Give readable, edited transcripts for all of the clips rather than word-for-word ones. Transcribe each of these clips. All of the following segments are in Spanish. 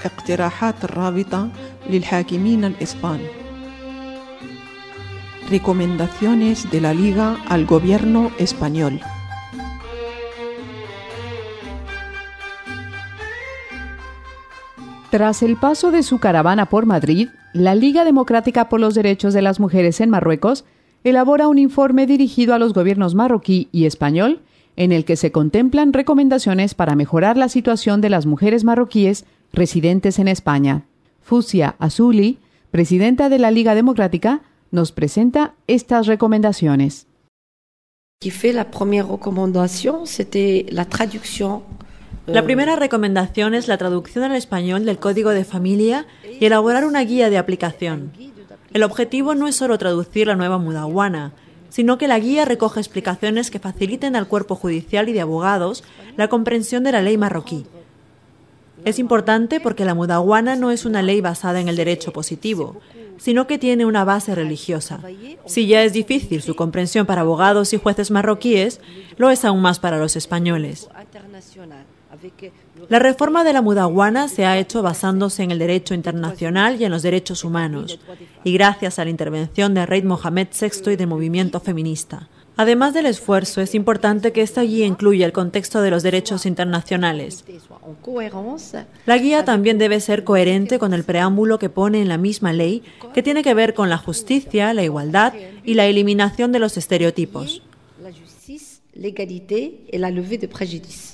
اقتراحات الرابطة للحاكمين الإسبان. Recomendaciones de la Liga al Gobierno español. Tras el paso de su caravana por Madrid, la Liga Democrática por los Derechos de las Mujeres en Marruecos elabora un informe dirigido a los gobiernos marroquí y español, en el que se contemplan recomendaciones para mejorar la situación de las mujeres marroquíes residentes en España. Fusia Azuli, presidenta de la Liga Democrática, nos presenta estas recomendaciones. La primera recomendación es la traducción al español del Código de Familia y elaborar una guía de aplicación. El objetivo no es solo traducir la nueva Mudawwana, sino que la guía recoge explicaciones que faciliten al cuerpo judicial y de abogados la comprensión de la ley marroquí. Es importante porque la Mudawwana no es una ley basada en el derecho positivo, sino que tiene una base religiosa. Si ya es difícil su comprensión para abogados y jueces marroquíes, lo es aún más para los españoles. La reforma de la Mudawwana se ha hecho basándose en el derecho internacional y en los derechos humanos, y gracias a la intervención del rey Mohamed VI y del movimiento feminista. Además del esfuerzo, es importante que esta guía incluya el contexto de los derechos internacionales. La guía también debe ser coherente con el preámbulo que pone en la misma ley, que tiene que ver con la justicia, la igualdad y la eliminación de los estereotipos. La justicia, la igualdad y la levée de préjudices.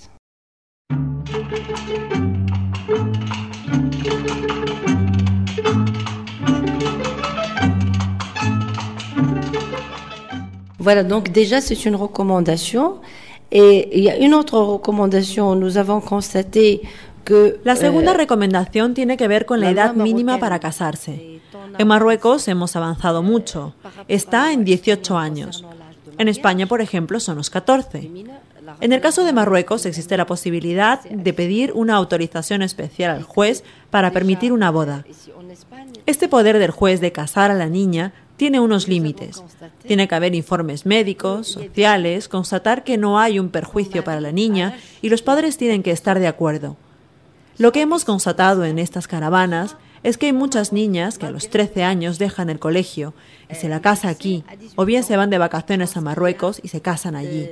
Voilà, donc déjà c'est une recommandation. Et il y a une autre recommandation, nous avons constaté que... La segunda recomendación tiene que ver con la edad mínima para casarse. En Marruecos hemos avanzado mucho. Está en 18 años. En España, por ejemplo, son los 14. En el caso de Marruecos existe la posibilidad de pedir una autorización especial al juez para permitir una boda. Este poder del juez de casar a la niña tiene unos límites. Tiene que haber informes médicos, sociales, constatar que no hay un perjuicio para la niña y los padres tienen que estar de acuerdo. Lo que hemos constatado en estas caravanas es que hay muchas niñas que a los 13 años dejan el colegio y se la casa aquí, o bien se van de vacaciones a Marruecos y se casan allí.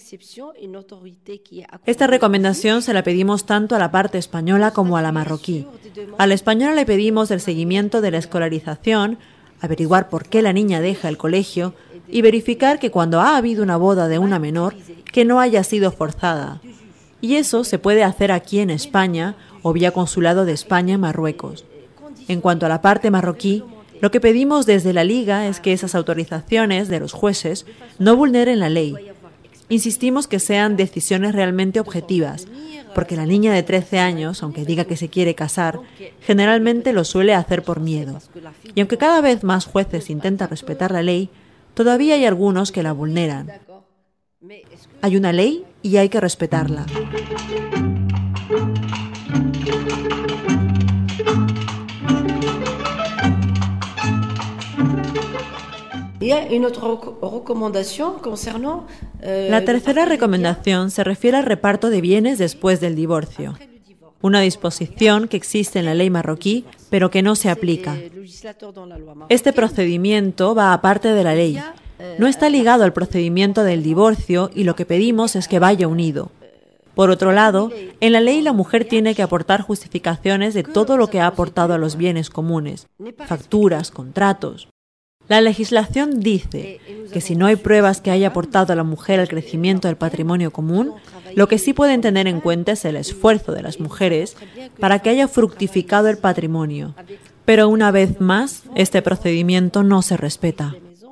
Esta recomendación se la pedimos tanto a la parte española como a la marroquí. A la española le pedimos el seguimiento de la escolarización, averiguar por qué la niña deja el colegio y verificar que cuando ha habido una boda de una menor, que no haya sido forzada. Y eso se puede hacer aquí en España o vía Consulado de España en Marruecos. En cuanto a la parte marroquí, lo que pedimos desde la Liga es que esas autorizaciones de los jueces no vulneren la ley. Insistimos que sean decisiones realmente objetivas, porque la niña de 13 años, aunque diga que se quiere casar, generalmente lo suele hacer por miedo. Y aunque cada vez más jueces intentan respetar la ley, todavía hay algunos que la vulneran. Hay una ley y hay que respetarla. La tercera recomendación se refiere al reparto de bienes después del divorcio. Una disposición que existe en la ley marroquí, pero que no se aplica. Este procedimiento va aparte de la ley. No está ligado al procedimiento del divorcio y lo que pedimos es que vaya unido. Por otro lado, en la ley la mujer tiene que aportar justificaciones de todo lo que ha aportado a los bienes comunes, facturas, contratos. La legislación dice que si no hay pruebas que haya aportado a la mujer al crecimiento del patrimonio común, lo que sí pueden tener en cuenta es el esfuerzo de las mujeres para que haya fructificado el patrimonio. Pero una vez más, este procedimiento no se respeta.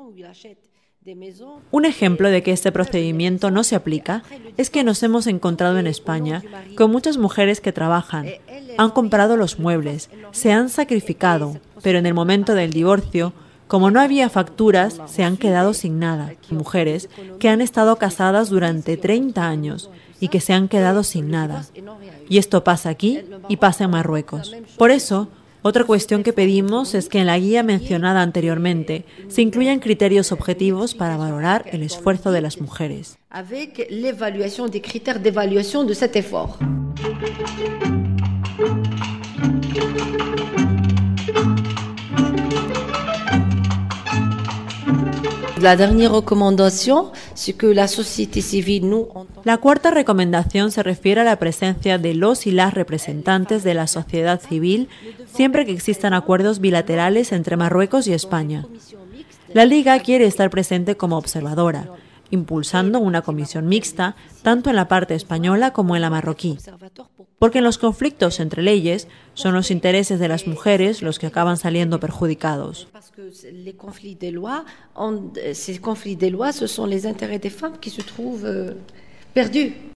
Un ejemplo de que este procedimiento no se aplica es que nos hemos encontrado en España con muchas mujeres que trabajan, han comprado los muebles, se han sacrificado, pero en el momento del divorcio, como no había facturas, se han quedado sin nada. Mujeres que han estado casadas durante 30 años y que se han quedado sin nada. Y esto pasa aquí y pasa en Marruecos. Por eso, otra cuestión que pedimos es que en la guía mencionada anteriormente se incluyan criterios objetivos para valorar el esfuerzo de las mujeres. Avec l'évaluation des critères d'évaluation de cet effort. La dernière recommandation, c'est que la société civile, nous, La cuarta recomendación se refiere a la presencia de los y las representantes de la sociedad civil siempre que existan acuerdos bilaterales entre Marruecos y España. La Liga quiere estar presente como observadora, impulsando una comisión mixta tanto en la parte española como en la marroquí. Porque en los conflictos entre leyes son los intereses de las mujeres los que acaban saliendo perjudicados. les conflits des lois, ces conflits des lois, ce sont les intérêts des femmes qui se trouvent perdus.